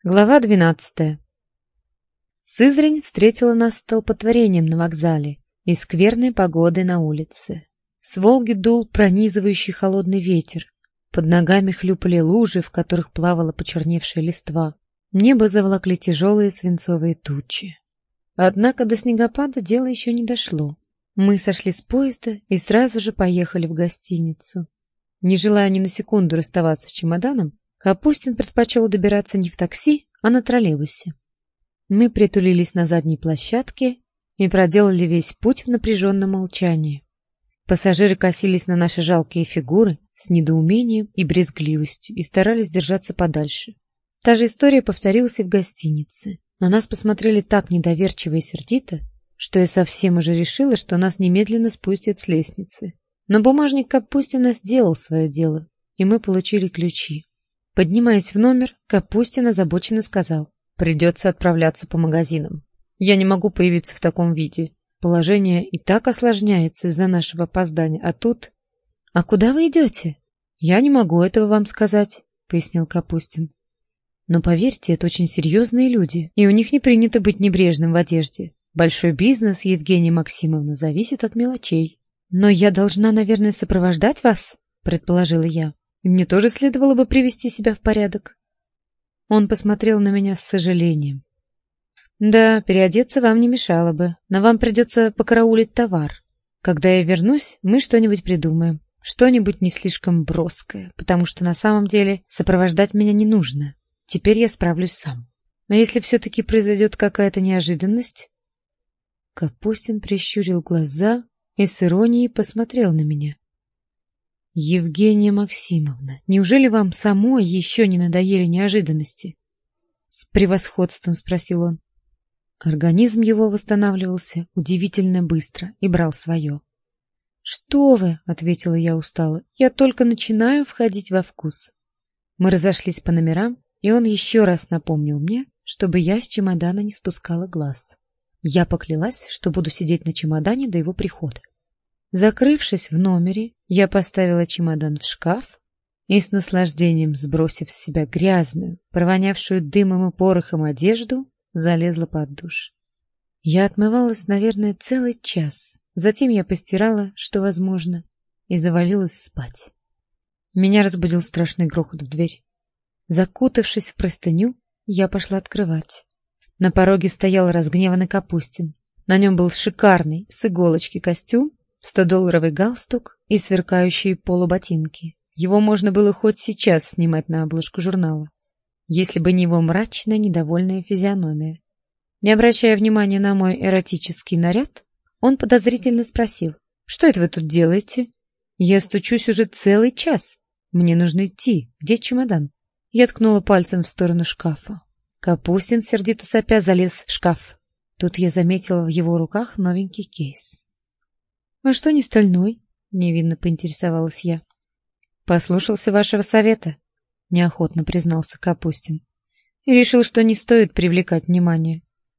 Глава 12. Сызрань встретила нас столпотворением на вокзале и скверной погодой на улице. С Волги дул пронизывающий холодный ветер. Под ногами хлюпали лужи, в которых плавала почерневшая листва. Небо заволокли тяжелые свинцовые тучи. Однако до снегопада дело еще не дошло. Мы сошли с поезда и сразу же поехали в гостиницу. Не желая ни на секунду расставаться с чемоданом, Капустин предпочел добираться не в такси, а на троллейбусе. Мы притулились на задней площадке и проделали весь путь в напряженном молчании. Пассажиры косились на наши жалкие фигуры с недоумением и брезгливостью и старались держаться подальше. Та же история повторилась и в гостинице. На нас посмотрели так недоверчиво и сердито, что я совсем уже решила, что нас немедленно спустят с лестницы. Но бумажник Капустина сделал свое дело, и мы получили ключи. Поднимаясь в номер, Капустин озабоченно сказал: «Придется отправляться по магазинам. Я не могу появиться в таком виде. Положение и так осложняется из-за нашего опоздания, а тут...» «А куда вы идете?» «Я не могу этого вам сказать», — пояснил Капустин. «Но поверьте, это очень серьезные люди, и у них не принято быть небрежным в одежде. Большой бизнес, Евгения Максимовна, зависит от мелочей». «Но я должна, наверное, сопровождать вас?» — предположила я. «И мне тоже следовало бы привести себя в порядок». Он посмотрел на меня с сожалением. «Да, переодеться вам не мешало бы, но вам придется покараулить товар. Когда я вернусь, мы что-нибудь придумаем. Что-нибудь не слишком броское, потому что на самом деле сопровождать меня не нужно. Теперь я справлюсь сам. А если все-таки произойдет какая-то неожиданность?» Капустин прищурил глаза и с иронией посмотрел на меня. «Евгения Максимовна, неужели вам самой еще не надоели неожиданности?» С превосходством спросил он. Организм его восстанавливался удивительно быстро и брал свое. «Что вы?» — ответила я устало. «Я только начинаю входить во вкус». Мы разошлись по номерам, и он еще раз напомнил мне, чтобы я с чемодана не спускала глаз. Я поклялась, что буду сидеть на чемодане до его прихода. Закрывшись в номере, я поставила чемодан в шкаф и с наслаждением, сбросив с себя грязную, провонявшую дымом и порохом одежду, залезла под душ. Я отмывалась, наверное, целый час. Затем я постирала, что возможно, и завалилась спать. Меня разбудил страшный грохот в дверь. Закутавшись в простыню, я пошла открывать. На пороге стоял разгневанный Капустин. На нем был шикарный с иголочки костюм, 100-долларовый галстук и сверкающие полуботинки. Его можно было хоть сейчас снимать на обложку журнала, если бы не его мрачная, недовольная физиономия. Не обращая внимания на мой эротический наряд, он подозрительно спросил: «Что это вы тут делаете? Я стучусь уже целый час. Мне нужно идти. Где чемодан?» Я ткнула пальцем в сторону шкафа. Капустин, сердито сопя, залез в шкаф. Тут я заметила в его руках новенький кейс. «А что не стальной?» — невинно поинтересовалась я. «Послушался вашего совета», — неохотно признался Капустин, и решил, что не стоит привлекать внимание.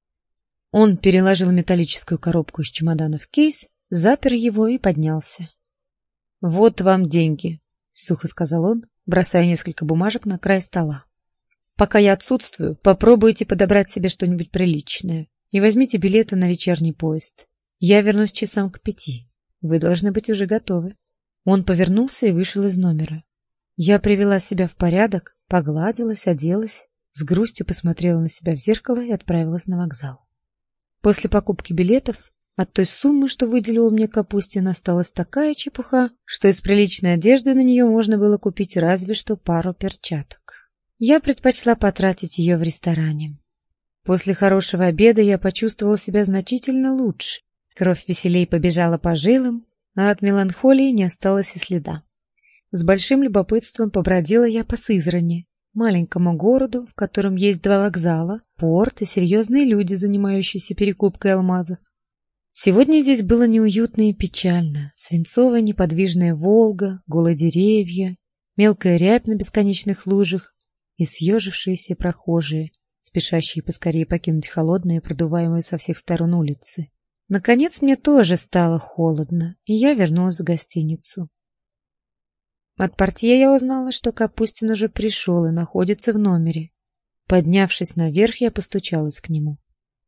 Он переложил металлическую коробку из чемодана в кейс, запер его и поднялся. «Вот вам деньги», — сухо сказал он, бросая несколько бумажек на край стола. «Пока я отсутствую, попробуйте подобрать себе что-нибудь приличное и возьмите билеты на вечерний поезд. Я вернусь часам к 5. Вы должны быть уже готовы». Он повернулся и вышел из номера. Я привела себя в порядок, погладилась, оделась, с грустью посмотрела на себя в зеркало и отправилась на вокзал. После покупки билетов от той суммы, что выделил мне Капустин, осталась такая чепуха, что из приличной одежды на нее можно было купить разве что пару перчаток. Я предпочла потратить ее в ресторане. После хорошего обеда я почувствовала себя значительно лучше. Кровь веселей побежала по жилам, а от меланхолии не осталось и следа. С большим любопытством побродила я по Сызрани, маленькому городу, в котором есть 2 вокзала, порт и серьезные люди, занимающиеся перекупкой алмазов. Сегодня здесь было неуютно и печально. Свинцовая неподвижная Волга, голые деревья, мелкая рябь на бесконечных лужах и съежившиеся прохожие, спешащие поскорее покинуть холодные, продуваемые со всех сторон улицы. Наконец мне тоже стало холодно, и я вернулась в гостиницу. От портье я узнала, что Капустин уже пришел и находится в номере. Поднявшись наверх, я постучалась к нему.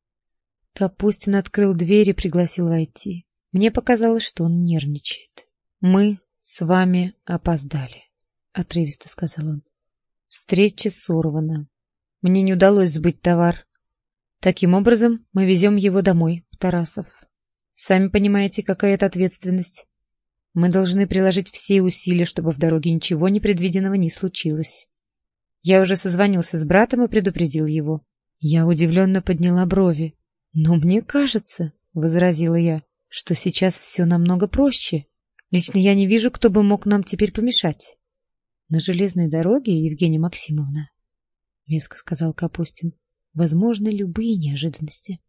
Капустин открыл дверь и пригласил войти. Мне показалось, что он нервничает. «Мы с вами опоздали», — отрывисто сказал он. «Встреча сорвана. Мне не удалось сбыть товар. Таким образом, мы везем его домой, в Тарасов. Сами понимаете, какая это ответственность. Мы должны приложить все усилия, чтобы в дороге ничего непредвиденного не случилось. Я уже созвонился с братом и предупредил его». Я удивленно подняла брови. «Но мне кажется, — возразила я, — что сейчас все намного проще. Лично я не вижу, кто бы мог нам теперь помешать». «На железной дороге, Евгения Максимовна, — веско сказал Капустин, — возможны любые неожиданности».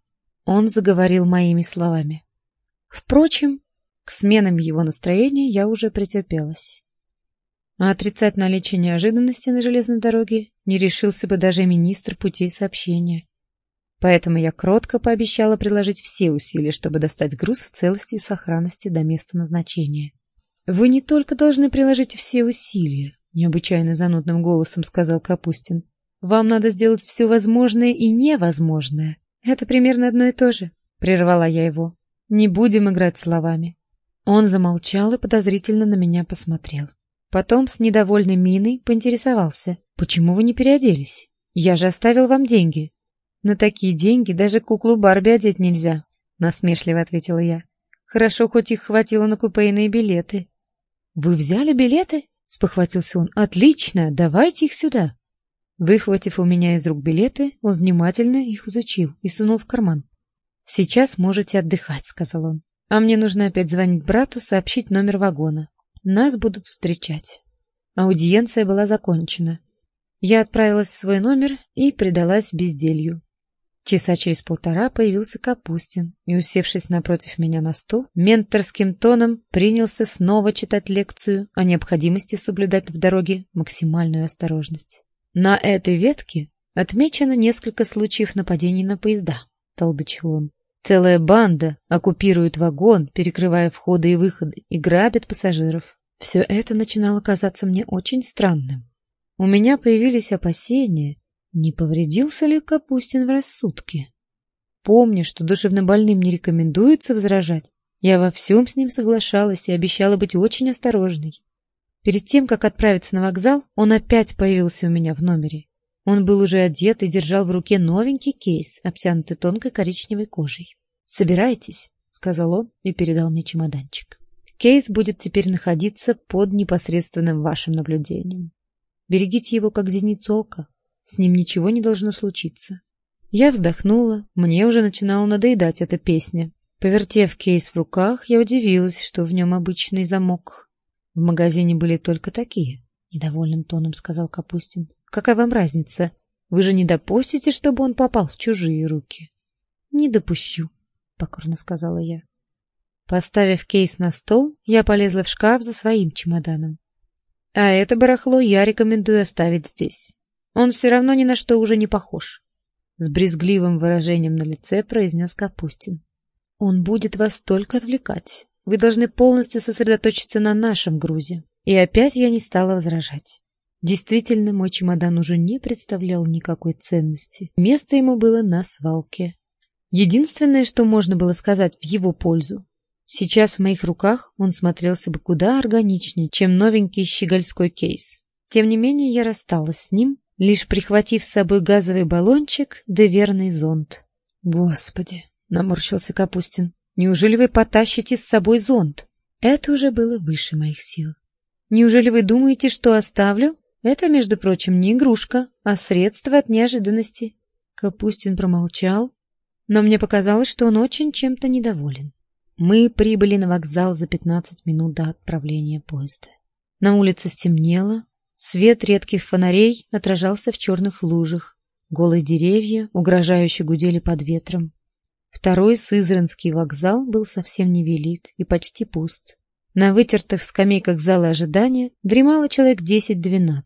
Он заговорил моими словами. Впрочем, к сменам его настроения я уже претерпелась. А отрицать наличие неожиданности на железной дороге не решился бы даже министр путей сообщения. Поэтому я кротко пообещала приложить все усилия, чтобы достать груз в целости и сохранности до места назначения. «Вы не только должны приложить все усилия, — необычайно занудным голосом сказал Капустин, — вам надо сделать все возможное и невозможное. Это примерно одно и то же», — прервала я его. «Не будем играть словами». Он замолчал и подозрительно на меня посмотрел. Потом с недовольной миной поинтересовался: «Почему вы не переоделись? Я же оставил вам деньги». «На такие деньги даже куклу Барби одеть нельзя», — насмешливо ответила я. «Хорошо, хоть их хватило на купейные билеты». «Вы взяли билеты?» — спохватился он. «Отлично, давайте их сюда». Выхватив у меня из рук билеты, он внимательно их изучил и сунул в карман. «Сейчас можете отдыхать», — сказал он. «А мне нужно опять звонить брату, сообщить номер вагона. Нас будут встречать». Аудиенция была закончена. Я отправилась в свой номер и предалась безделью. Часа через полтора появился Капустин и, усевшись напротив меня на стул, менторским тоном принялся снова читать лекцию о необходимости соблюдать в дороге максимальную осторожность. «На этой ветке отмечено несколько случаев нападений на поезда», — толдычил он. «Целая банда оккупирует вагон, перекрывая входы и выходы, и грабит пассажиров». Все это начинало казаться мне очень странным. У меня появились опасения, не повредился ли Капустин в рассудке. Помня, что душевнобольным не рекомендуется возражать, я во всем с ним соглашалась и обещала быть очень осторожной. Перед тем, как отправиться на вокзал, он опять появился у меня в номере. Он был уже одет и держал в руке новенький кейс, обтянутый тонкой коричневой кожей. «Собирайтесь», — сказал он и передал мне чемоданчик. «Кейс будет теперь находиться под непосредственным вашим наблюдением. Берегите его как зеницу ока. С ним ничего не должно случиться». Я вздохнула, мне уже начинала надоедать эта песня. Повертев кейс в руках, я удивилась, что в нем обычный замок. «В магазине были только такие», — недовольным тоном сказал Капустин. «Какая вам разница? Вы же не допустите, чтобы он попал в чужие руки?» «Не допущу», — покорно сказала я. Поставив кейс на стол, я полезла в шкаф за своим чемоданом. «А это барахло я рекомендую оставить здесь. Он все равно ни на что уже не похож», — с брезгливым выражением на лице произнес Капустин. «Он будет вас только отвлекать. Вы должны полностью сосредоточиться на нашем грузе». И опять я не стала возражать. Действительно, мой чемодан уже не представлял никакой ценности. Место ему было на свалке. Единственное, что можно было сказать в его пользу: сейчас в моих руках он смотрелся бы куда органичнее, чем новенький щегольской кейс. Тем не менее, я рассталась с ним, лишь прихватив с собой газовый баллончик да верный зонт. «Господи!» — наморщился Капустин. «Неужели вы потащите с собой зонт?» Это уже было выше моих сил. «Неужели вы думаете, что оставлю? Это, между прочим, не игрушка, а средство от неожиданности». Капустин промолчал, но мне показалось, что он очень чем-то недоволен. Мы прибыли на вокзал за 15 минут до отправления поезда. На улице стемнело, свет редких фонарей отражался в черных лужах, голые деревья угрожающе гудели под ветром. Второй Сызранский вокзал был совсем невелик и почти пуст. На вытертых скамейках зала ожидания дремало человек 10-12.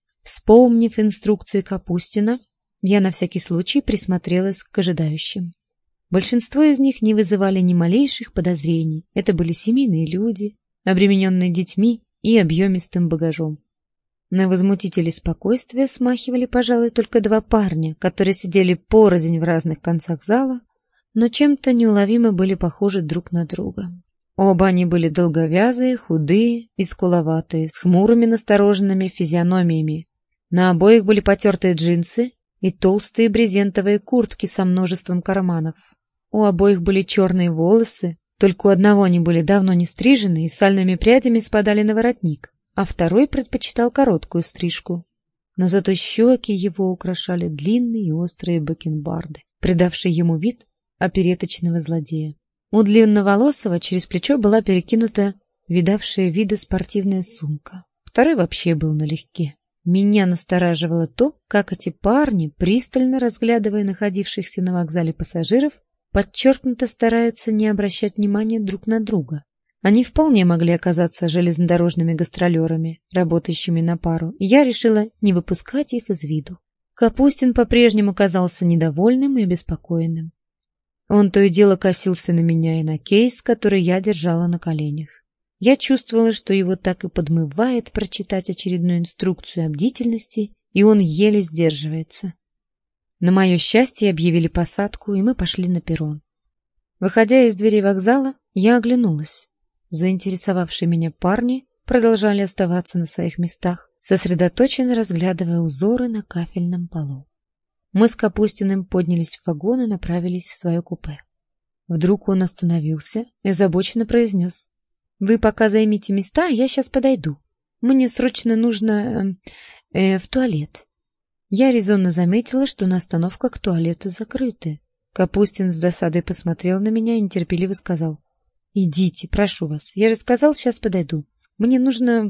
Вспомнив инструкции Капустина, я на всякий случай присмотрелась к ожидающим. Большинство из них не вызывали ни малейших подозрений. Это были семейные люди, обремененные детьми и объемистым багажом. На возмутителей спокойствия смахивали, пожалуй, только два парня, которые сидели порознь в разных концах зала, но чем-то неуловимо были похожи друг на друга. Оба они были долговязые, худые и скуловатые, с хмурыми настороженными физиономиями. На обоих были потертые джинсы и толстые брезентовые куртки со множеством карманов. У обоих были черные волосы, только у одного они были давно не стрижены и сальными прядями спадали на воротник, а второй предпочитал короткую стрижку. Но зато щеки его украшали длинные и острые бакенбарды, придавшие ему вид опереточного злодея. У длинноволосого через плечо была перекинута видавшая виды спортивная сумка. Второй вообще был налегке. Меня настораживало то, как эти парни, пристально разглядывая находившихся на вокзале пассажиров, подчеркнуто стараются не обращать внимания друг на друга. Они вполне могли оказаться железнодорожными гастролерами, работающими на пару, и я решила не выпускать их из виду. Капустин по-прежнему казался недовольным и обеспокоенным. Он то и дело косился на меня и на кейс, который я держала на коленях. Я чувствовала, что его так и подмывает прочитать очередную инструкцию о бдительности, и он еле сдерживается. На мое счастье объявили посадку, и мы пошли на перрон. Выходя из двери вокзала, я оглянулась. Заинтересовавшие меня парни продолжали оставаться на своих местах, сосредоточенно разглядывая узоры на кафельном полу. Мы с Капустиным поднялись в вагон и направились в свое купе. Вдруг он остановился и озабоченно произнес: «Вы пока займите места, а я сейчас подойду. Мне срочно нужно в туалет». Я резонно заметила, что на остановках туалеты закрыты. Капустин с досадой посмотрел на меня и нетерпеливо сказал: «Идите, прошу вас. Я же сказал, сейчас подойду. Мне нужно...»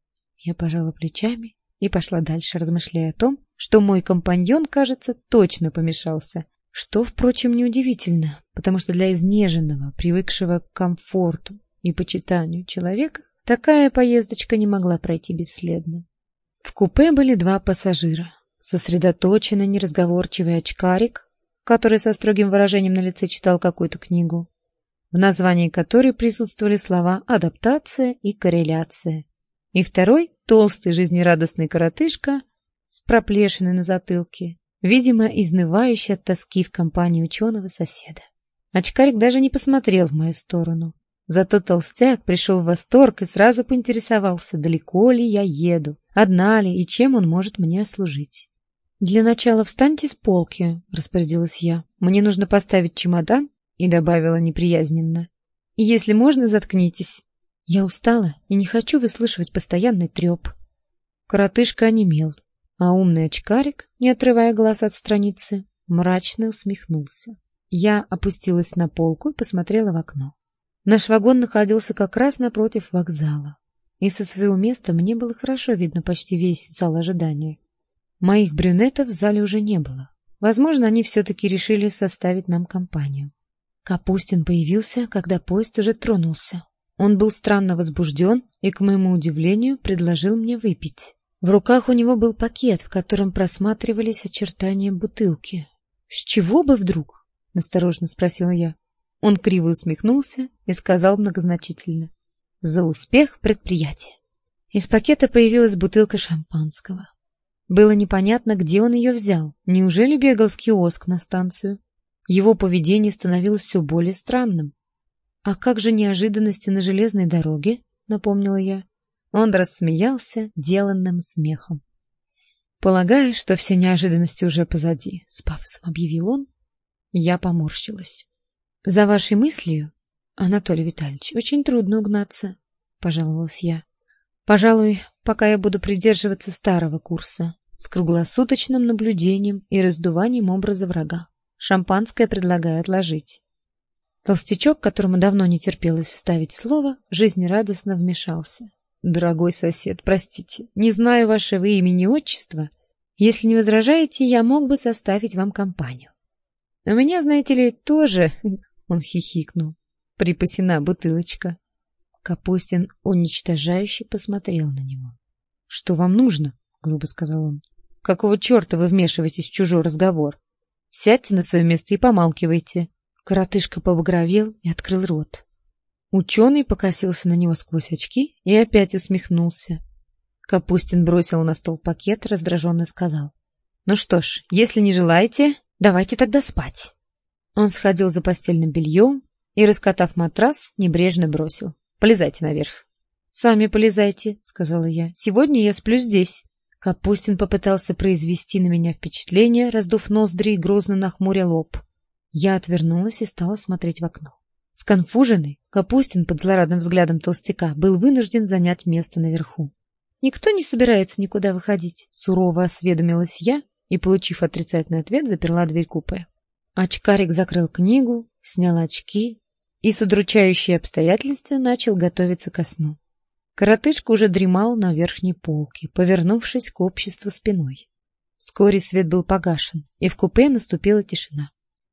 Я пожала плечами и пошла дальше, размышляя о том, что мой компаньон, кажется, точно помешался. Что, впрочем, неудивительно, потому что для изнеженного, привыкшего к комфорту и почитанию человека, такая поездочка не могла пройти бесследно. В купе были два пассажира. Сосредоточенный, неразговорчивый очкарик, который со строгим выражением на лице читал какую-то книгу, в названии которой присутствовали слова «адаптация» и «корреляция». И второй, толстый жизнерадостный коротышка с проплешиной на затылке, видимо, изнывающий от тоски в компании ученого-соседа. Очкарик даже не посмотрел в мою сторону. Зато толстяк пришел в восторг и сразу поинтересовался, далеко ли я еду, одна ли и чем он может мне служить. «Для начала встаньте с полки», — распорядилась я. «Мне нужно поставить чемодан», — и добавила неприязненно. «И если можно, заткнитесь. Я устала и не хочу выслушивать постоянный треп». Коротышка онемел, а умный очкарик, не отрывая глаз от страницы, мрачно усмехнулся. Я опустилась на полку и посмотрела в окно. Наш вагон находился как раз напротив вокзала, и со своего места мне было хорошо видно почти весь зал ожидания. Моих брюнетов в зале уже не было. Возможно, они все-таки решили составить нам компанию. Капустин появился, когда поезд уже тронулся. Он был странно возбужден и, к моему удивлению, предложил мне выпить. В руках у него был пакет, в котором просматривались очертания бутылки. «С чего бы вдруг?» — настороженно спросила я. Он криво усмехнулся и сказал многозначительно: «За успех предприятия». Из пакета появилась бутылка шампанского. Было непонятно, где он ее взял. Неужели бегал в киоск на станцию? Его поведение становилось все более странным. «А как же неожиданности на железной дороге?» — напомнила я. Он рассмеялся деланным смехом. «Полагаю, что все неожиданности уже позади», — с пафосом объявил он. Я поморщилась. «За вашей мыслью, Анатолий Витальевич, очень трудно угнаться», — пожаловалась я. «Пожалуй, пока я буду придерживаться старого курса, с круглосуточным наблюдением и раздуванием образа врага. Шампанское предлагаю отложить». Толстячок, которому давно не терпелось вставить слово, жизнерадостно вмешался. «Дорогой сосед, простите, не знаю вашего имени и отчества. Если не возражаете, я мог бы составить вам компанию. У меня, знаете ли, тоже...» Он хихикнул. «Припасена бутылочка». Капустин уничтожающе посмотрел на него. «Что вам нужно?» — грубо сказал он. «Какого черта вы вмешиваетесь в чужой разговор? Сядьте на свое место и помалкивайте». Коротышка побагровел и открыл рот. Ученый покосился на него сквозь очки и опять усмехнулся. Капустин бросил на стол пакет, раздраженно сказал: «Ну что ж, если не желаете, давайте тогда спать». Он сходил за постельным бельем и, раскатав матрас, небрежно бросил: «Полезайте наверх». «Сами полезайте», — сказала я. «Сегодня я сплю здесь». Капустин попытался произвести на меня впечатление, раздув ноздри и грозно нахмуря лоб. Я отвернулась и стала смотреть в окно. Сконфуженный, Капустин под злорадным взглядом толстяка был вынужден занять место наверху. «Никто не собирается никуда выходить», — сурово осведомилась я и, получив отрицательный ответ, заперла дверь купе. Очкарик закрыл книгу, снял очки и с удручающей обстоятельством начал готовиться ко сну. Коротышка уже дремал на верхней полке, повернувшись к обществу спиной. Вскоре свет был погашен, и в купе наступила тишина.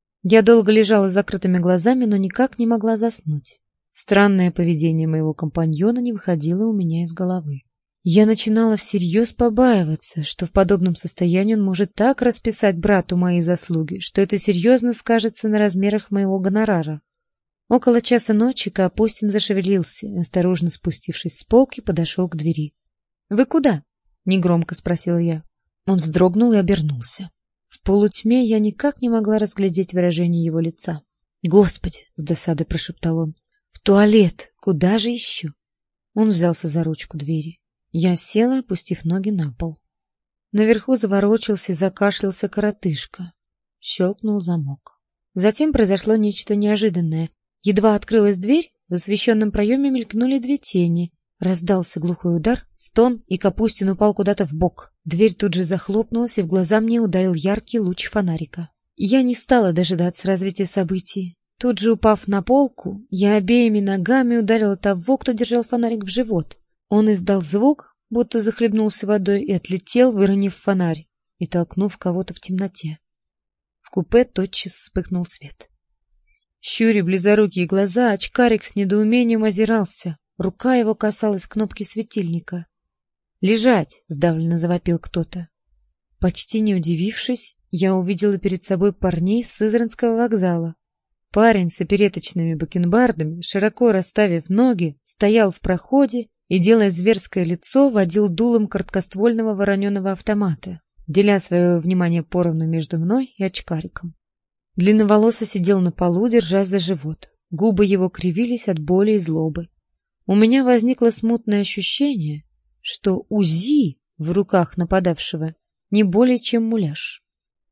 Я долго лежала с закрытыми глазами, но никак не могла заснуть. Странное поведение моего компаньона не выходило у меня из головы. Я начинала всерьез побаиваться, что в подобном состоянии он может так расписать брату мои заслуги, что это серьезно скажется на размерах моего гонорара. Около часа ночи Капустин зашевелился, осторожно спустившись с полки, подошел к двери. «Вы куда?» — негромко спросила я. Он вздрогнул и обернулся. В полутьме я никак не могла разглядеть выражение его лица. «Господи!» — с досадой прошептал он. «В туалет! Куда же еще?» Он взялся за ручку двери. Я села, опустив ноги на пол. Наверху заворочился и закашлялся коротышка. Щелкнул замок. Затем произошло нечто неожиданное. Едва открылась дверь, в освещенном проеме мелькнули две тени. Раздался глухой удар, стон, и Капустин упал куда-то в бок. Дверь тут же захлопнулась, и в глаза мне ударил яркий луч фонарика. Я не стала дожидаться развития событий. Тут же, упав на полку, я обеими ногами ударила того, кто держал фонарик, в живот. Он издал звук, будто захлебнулся водой, и отлетел, выронив фонарь и толкнув кого-то в темноте. В купе тотчас вспыхнул свет. Щуря близорукие глаза, очкарик с недоумением озирался. Рука его касалась кнопки светильника. «Лежать!» — сдавленно завопил кто-то. Почти не удивившись, я увидела перед собой парней с Сызранского вокзала. Парень с опереточными бакенбардами, широко расставив ноги, стоял в проходе и, делая зверское лицо, водил дулом короткоствольного вороненого автомата, деля свое внимание поровну между мной и очкариком. Длинноволосый сидел на полу, держась за живот. Губы его кривились от боли и злобы. У меня возникло смутное ощущение, что УЗИ в руках нападавшего не более чем муляж.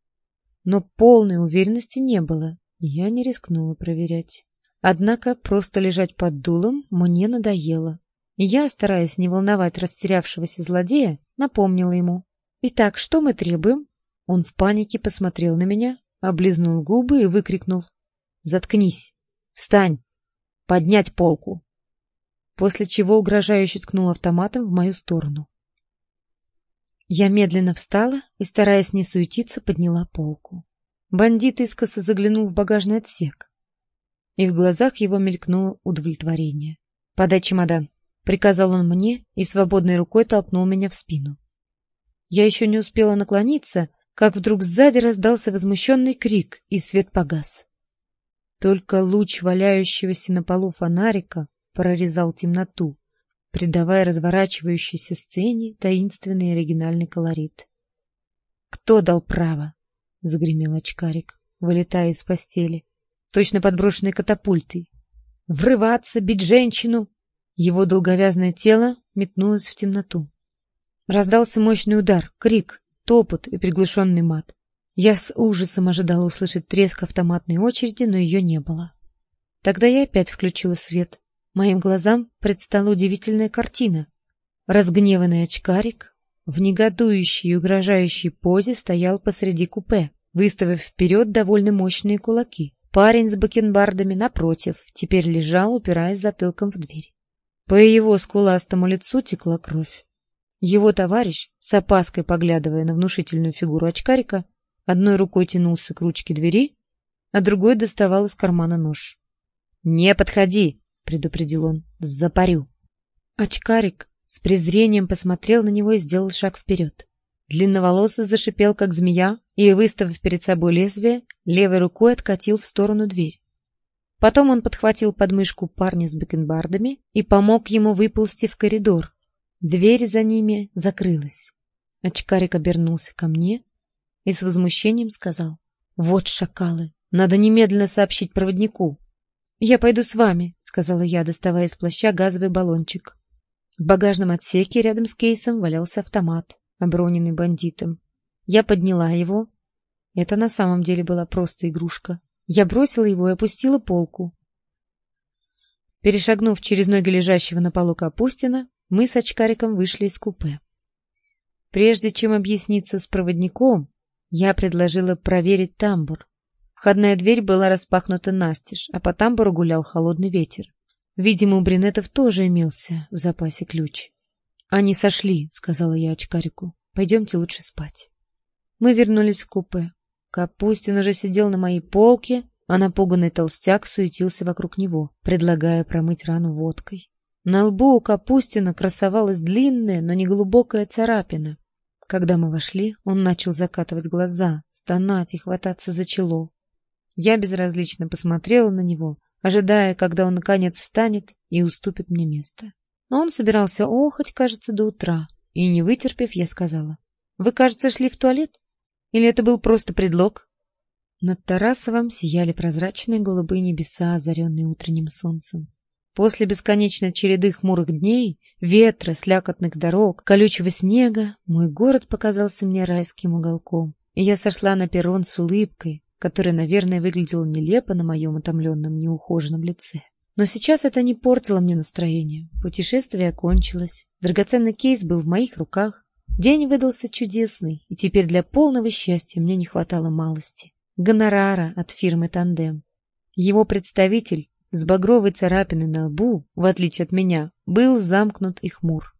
Но полной уверенности не было, и я не рискнула проверять. Однако просто лежать под дулом мне надоело, и я, стараясь не волновать растерявшегося злодея, напомнила ему: «Итак, что мы требуем?» Он в панике посмотрел на меня, облизнул губы и выкрикнул: «Заткнись! Встань! Поднять полку!» После чего угрожающе ткнул автоматом в мою сторону. Я медленно встала и, стараясь не суетиться, подняла полку. Бандит искоса заглянул в багажный отсек, и в глазах его мелькнуло удовлетворение. «Подай чемодан», — приказал он мне и свободной рукой толкнул меня в спину. Я еще не успела наклониться, как вдруг сзади раздался возмущенный крик, и свет погас. Только луч валяющегося на полу фонарика прорезал темноту, придавая разворачивающейся сцене таинственный и оригинальный колорит. «Кто дал право?» — загремел очкарик, вылетая из постели, точно подброшенный катапультой. «Врываться, бить женщину!» Его долговязное тело метнулось в темноту. Раздался мощный удар, крик, топот и приглушенный мат. Я с ужасом ожидала услышать треск автоматной очереди, но ее не было. Тогда я опять включила свет. Моим глазам предстала удивительная картина. Разгневанный очкарик в негодующей и угрожающей позе стоял посреди купе, выставив вперед довольно мощные кулаки. Парень с бакенбардами, напротив, теперь лежал, упираясь затылком в дверь. По его скуластому лицу текла кровь. Его товарищ, с опаской поглядывая на внушительную фигуру очкарика, одной рукой тянулся к ручке двери, а другой доставал из кармана нож. «Не подходи!» — предупредил он. «Запарю!» Очкарик с презрением посмотрел на него и сделал шаг вперед. Длинноволосый зашипел, как змея, и, выставив перед собой лезвие, левой рукой откатил в сторону дверь. Потом он подхватил подмышку парня с бакенбардами и помог ему выползти в коридор. Дверь за ними закрылась. Очкарик обернулся ко мне и с возмущением сказал: «Вот шакалы, надо немедленно сообщить проводнику». «Я пойду с вами», — сказала я, доставая из плаща газовый баллончик. В багажном отсеке рядом с кейсом валялся автомат, оброненный бандитом. Я подняла его. Это на самом деле была просто игрушка. Я бросила его и опустила полку. Перешагнув через ноги лежащего на полу Капустина, мы с очкариком вышли из купе. Прежде чем объясниться с проводником, я предложила проверить тамбур. Входная дверь была распахнута настежь, а по тамбуру гулял холодный ветер. Видимо, у брюнетов тоже имелся в запасе ключ. «Они сошли», — сказала я очкарику. «Пойдемте лучше спать». Мы вернулись в купе. Капустин уже сидел на моей полке, а напуганный толстяк суетился вокруг него, предлагая промыть рану водкой. На лбу у Капустина красовалась длинная, но неглубокая царапина. Когда мы вошли, он начал закатывать глаза, стонать и хвататься за чело. Я безразлично посмотрела на него, ожидая, когда он наконец встанет и уступит мне место. Но он собирался охоть, кажется, до утра. И, не вытерпев, я сказала: «Вы, кажется, шли в туалет? Или это был просто предлог?» Над Тарасовым сияли прозрачные голубые небеса, озаренные утренним солнцем. После бесконечной череды хмурых дней, ветра, слякотных дорог, колючего снега, мой город показался мне райским уголком. И я сошла на перрон с улыбкой, которая, наверное, выглядела нелепо на моем утомленном, неухоженном лице. Но сейчас это не портило мне настроение. Путешествие окончилось, драгоценный кейс был в моих руках. День выдался чудесный, и теперь для полного счастья мне не хватало малости — гонорара от фирмы «Тандем». Его представитель с багровой царапиной на лбу, в отличие от меня, был замкнут и хмур.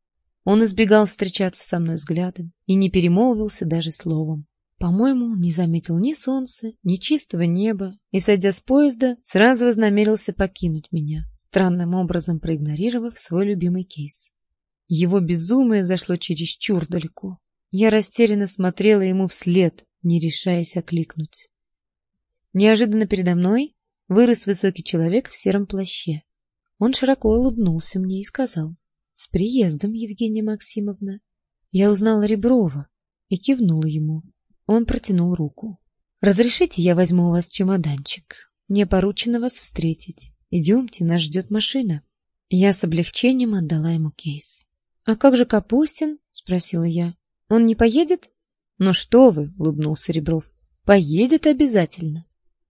Он избегал встречаться со мной взглядом и не перемолвился даже словом. По-моему, он не заметил ни солнца, ни чистого неба, и, сойдя с поезда, сразу вознамерился покинуть меня, странным образом проигнорировав свой любимый кейс. Его безумие зашло чересчур далеко. Я растерянно смотрела ему вслед, не решаясь окликнуть. Неожиданно передо мной вырос высокий человек в сером плаще. Он широко улыбнулся мне и сказал: «С приездом, Евгения Максимовна!» Я узнала Реброва и кивнула ему. Он протянул руку. «Разрешите, я возьму у вас чемоданчик? Мне поручено вас встретить. Идемте, нас ждет машина». Я с облегчением отдала ему кейс. «А как же Капустин?» — спросила я. «Он не поедет?» «Ну что вы!» — улыбнулся Ребров. «Поедет обязательно».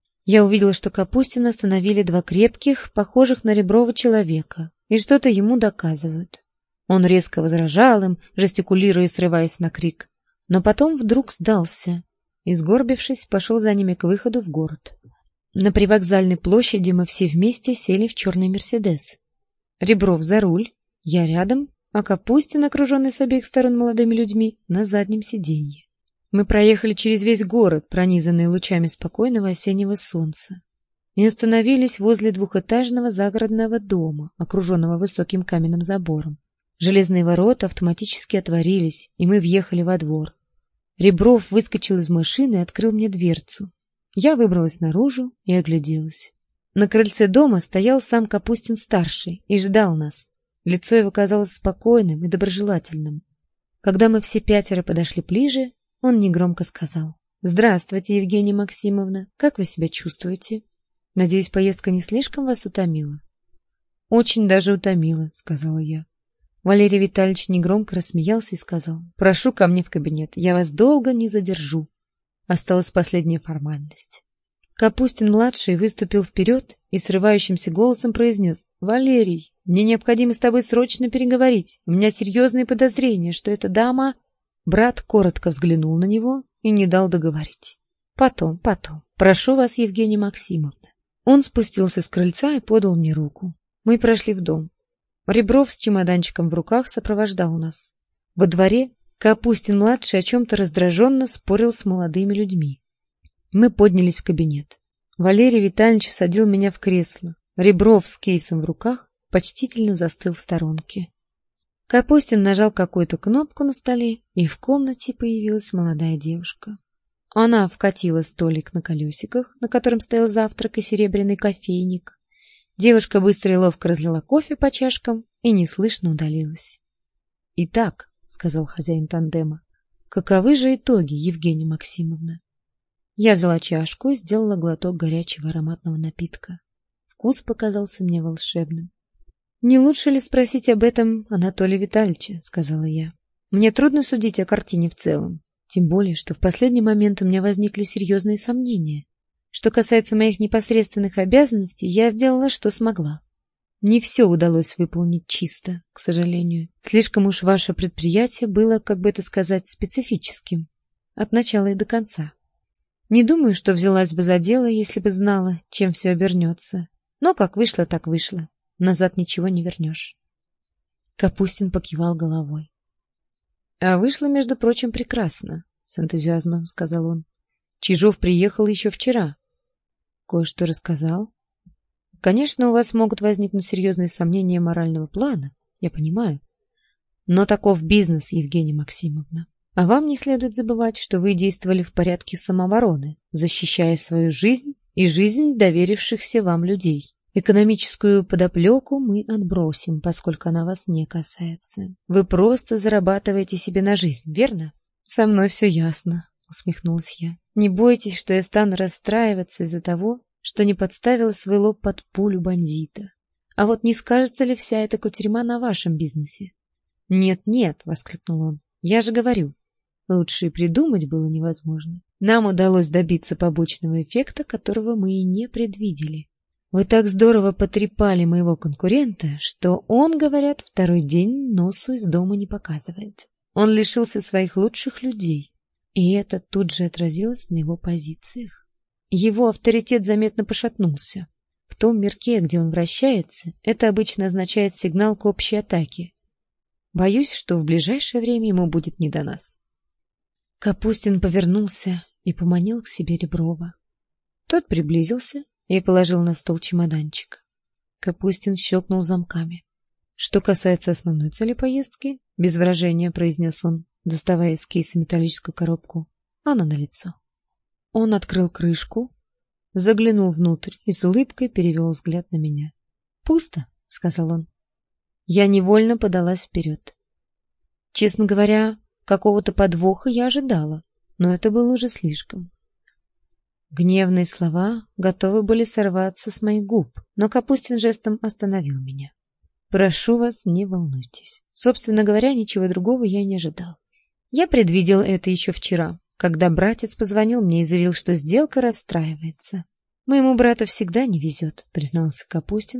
Я увидела, что Капустина остановили два крепких, похожих на Реброва человека, и что-то ему доказывают. Он резко возражал им, жестикулируя и срываясь на крик. Но потом вдруг сдался и, сгорбившись, пошел за ними к выходу в город. На привокзальной площади мы все вместе сели в черный «Мерседес». Ребров за руль, я рядом, а Капустин, окруженный с обеих сторон молодыми людьми, на заднем сиденье. Мы проехали через весь город, пронизанный лучами спокойного осеннего солнца, и остановились возле двухэтажного загородного дома, окруженного высоким каменным забором. Железные ворота автоматически отворились, и мы въехали во двор. Ребров выскочил из машины и открыл мне дверцу. Я выбралась наружу и огляделась. На крыльце дома стоял сам Капустин-старший и ждал нас. Лицо его казалось спокойным и доброжелательным. Когда мы все пятеро подошли ближе, он негромко сказал: «Здравствуйте, Евгения Максимовна. Как вы себя чувствуете? Надеюсь, поездка не слишком вас утомила?» «Очень даже утомила», — сказала я. Валерий Витальевич негромко рассмеялся и сказал: «Прошу ко мне в кабинет, я вас долго не задержу». Осталась последняя формальность. Капустин-младший выступил вперед и срывающимся голосом произнес: «Валерий, мне необходимо с тобой срочно переговорить. У меня серьезные подозрения, что эта дама...» Брат коротко взглянул на него и не дал договорить. «Потом. Прошу вас, Евгения Максимовна». Он спустился с крыльца и подал мне руку. Мы прошли в дом. Ребров с чемоданчиком в руках сопровождал нас. Во дворе Капустин-младший о чем-то раздраженно спорил с молодыми людьми. Мы поднялись в кабинет. Валерий Витальевич садил меня в кресло. Ребров с кейсом в руках почтительно застыл в сторонке. Капустин нажал какую-то кнопку на столе, и в комнате появилась молодая девушка. Она вкатила столик на колесиках, на котором стоял завтрак и серебряный кофейник. Девушка быстро и ловко разлила кофе по чашкам и неслышно удалилась. «Итак», — сказал хозяин тандема, — «каковы же итоги, Евгения Максимовна?» Я взяла чашку и сделала глоток горячего ароматного напитка. Вкус показался мне волшебным. «Не лучше ли спросить об этом Анатолия Витальевича?» — сказала я. «Мне трудно судить о картине в целом, тем более, что в последний момент у меня возникли серьезные сомнения. Что касается моих непосредственных обязанностей, я сделала, что смогла. Не все удалось выполнить чисто, к сожалению. Слишком уж ваше предприятие было, как бы это сказать, специфическим. От начала и до конца. Не думаю, что взялась бы за дело, если бы знала, чем все обернется. Но как вышло, так вышло. Назад ничего не вернешь». Капустин покивал головой. «А вышло, между прочим, прекрасно», — с энтузиазмом сказал он. «Чижов приехал еще вчера. Кое-что рассказал. Конечно, у вас могут возникнуть серьезные сомнения морального плана, я понимаю. Но таков бизнес, Евгения Максимовна. А вам не следует забывать, что вы действовали в порядке самообороны, защищая свою жизнь и жизнь доверившихся вам людей. Экономическую подоплеку мы отбросим, поскольку она вас не касается. Вы просто зарабатываете себе на жизнь, верно?» «Со мной все ясно», — усмехнулась я. «Не бойтесь, что я стану расстраиваться из-за того, что не подставила свой лоб под пулю бандита. А вот не скажется ли вся эта кутерьма на вашем бизнесе?» «Нет-нет», — воскликнул он, — «я же говорю, лучше и придумать было невозможно. Нам удалось добиться побочного эффекта, которого мы и не предвидели. Вы так здорово потрепали моего конкурента, что он, говорят, второй день носу из дома не показывает. Он лишился своих лучших людей, и это тут же отразилось на его позициях. Его авторитет заметно пошатнулся. В том мирке, где он вращается, это обычно означает сигнал к общей атаке. Боюсь, что в ближайшее время ему будет не до нас». Капустин повернулся и поманил к себе Реброва. Тот приблизился и положил на стол чемоданчик. Капустин щелкнул замками. «Что касается основной цели поездки», — без выражения произнес он, доставая из кейса металлическую коробку, — «она налицо». Он открыл крышку, заглянул внутрь и с улыбкой перевел взгляд на меня. «Пусто», — сказал он. Я невольно подалась вперед. Честно говоря, какого-то подвоха я ожидала, но это было уже слишком. Гневные слова готовы были сорваться с моих губ, но Капустин жестом остановил меня. «Прошу вас, не волнуйтесь. Собственно говоря, ничего другого я не ожидал. Я предвидел это еще вчера, когда братец позвонил мне и заявил, что сделка расстраивается. Моему брату всегда не везет», — признался Капустин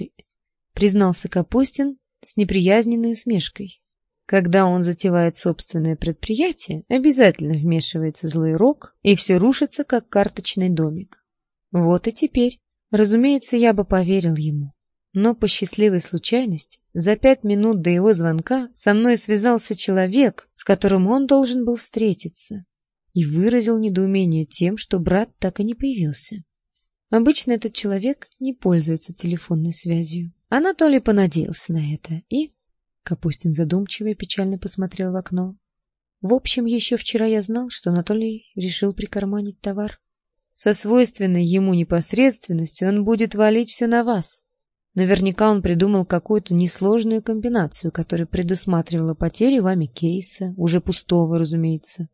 с неприязненной усмешкой. «Когда он затевает собственное предприятие, обязательно вмешивается злой рок, и все рушится, как карточный домик. Вот и теперь. Разумеется, я бы поверил ему. Но по счастливой случайности, за 5 минут до его звонка со мной связался человек, с которым он должен был встретиться, и выразил недоумение тем, что брат так и не появился. Обычно этот человек не пользуется телефонной связью. Анатолий понадеялся на это и...» Капустин задумчиво и печально посмотрел в окно. «В общем, еще вчера я знал, что Анатолий решил прикарманить товар. Со свойственной ему непосредственностью он будет валить все на вас. Наверняка он придумал какую-то несложную комбинацию, которая предусматривала потерю вами кейса, уже пустого, разумеется».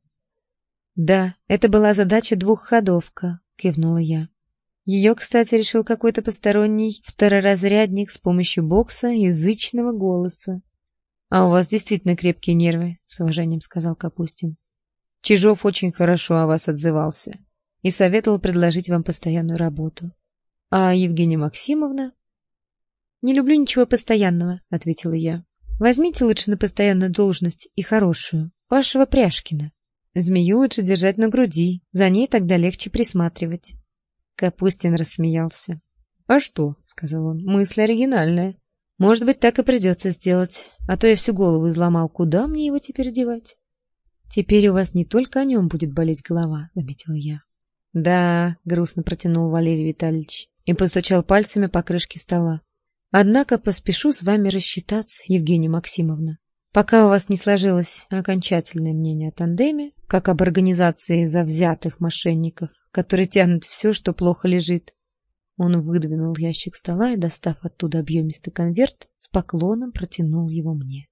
«Да, это была задача двухходовка», — кивнула я. Ее, кстати, решил какой-то посторонний второразрядник с помощью бокса и язычного голоса. «А у вас действительно крепкие нервы», — с уважением сказал Капустин. «Чижов очень хорошо о вас отзывался и советовал предложить вам постоянную работу. А Евгения Максимовна...» «Не люблю ничего постоянного», — ответила я. «Возьмите лучше на постоянную должность и хорошую, вашего Пряшкина. Змею лучше держать на груди, за ней тогда легче присматривать». Капустин рассмеялся. «А что?» — сказал он. «Мысль оригинальная. Может быть, так и придется сделать, а то я всю голову изломал. Куда мне его теперь девать?» «Теперь у вас не только о нем будет болеть голова», — заметила я. «Да», — грустно протянул Валерий Витальевич и постучал пальцами по крышке стола. «Однако поспешу с вами рассчитаться, Евгения Максимовна. Пока у вас не сложилось окончательное мнение о тандеме, как об организации завзятых мошенников, которые тянут все, что плохо лежит». Он выдвинул ящик стола и, достав оттуда объемистый конверт, с поклоном протянул его мне.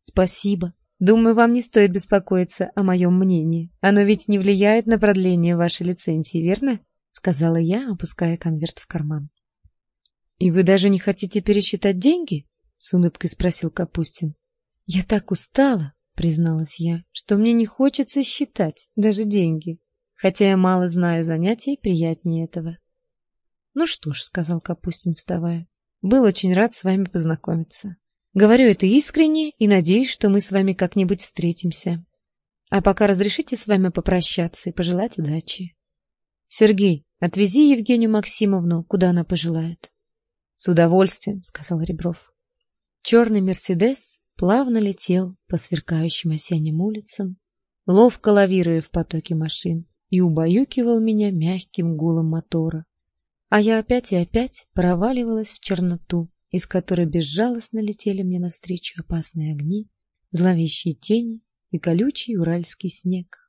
Спасибо. Думаю, вам не стоит беспокоиться о моем мнении. Оно ведь не влияет на продление вашей лицензии, верно? Сказала я, опуская конверт в карман. И вы даже не хотите пересчитать деньги? С улыбкой спросил Капустин. Я так устала, призналась я, что мне не хочется считать даже деньги, хотя я мало знаю занятий приятнее этого. Ну что ж, сказал Капустин, вставая. Был очень рад с вами познакомиться. Говорю это искренне и надеюсь, что мы с вами как-нибудь встретимся. А пока разрешите с вами попрощаться и пожелать удачи. Сергей, отвези Евгению Максимовну, куда она пожелает. С удовольствием, сказал Ребров. Черный Мерседес плавно летел по сверкающим осенним улицам, ловко лавируя в потоке машин, и убаюкивал меня мягким гулом мотора. А я опять и опять проваливалась в черноту, из которой безжалостно летели мне навстречу опасные огни, зловещие тени и колючий уральский снег.